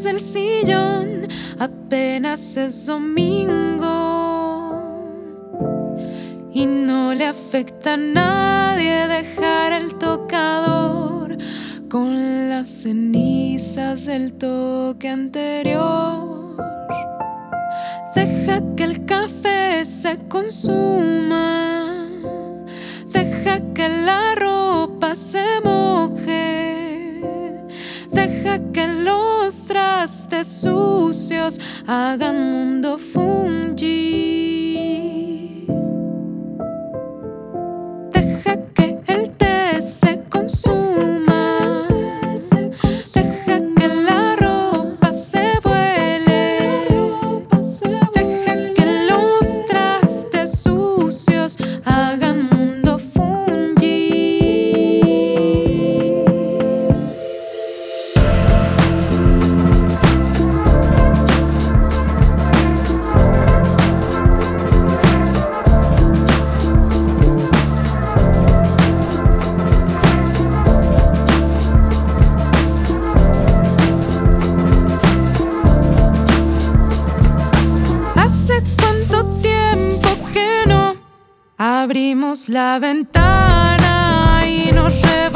del sillón, apenas es domingo y no le afecta a nadie dejar el tocador con las cenizas del toque anterior. Deja que el café se consuma, deja que la ropa se moje, deja que los trastes sucios hagan mundo fungi. Deja que el té se consuma, deja que la ropa se vuele, deja que los trastes sucios hagan mundo fungi. ¿Hace cuánto tiempo que no abrimos la ventana y nos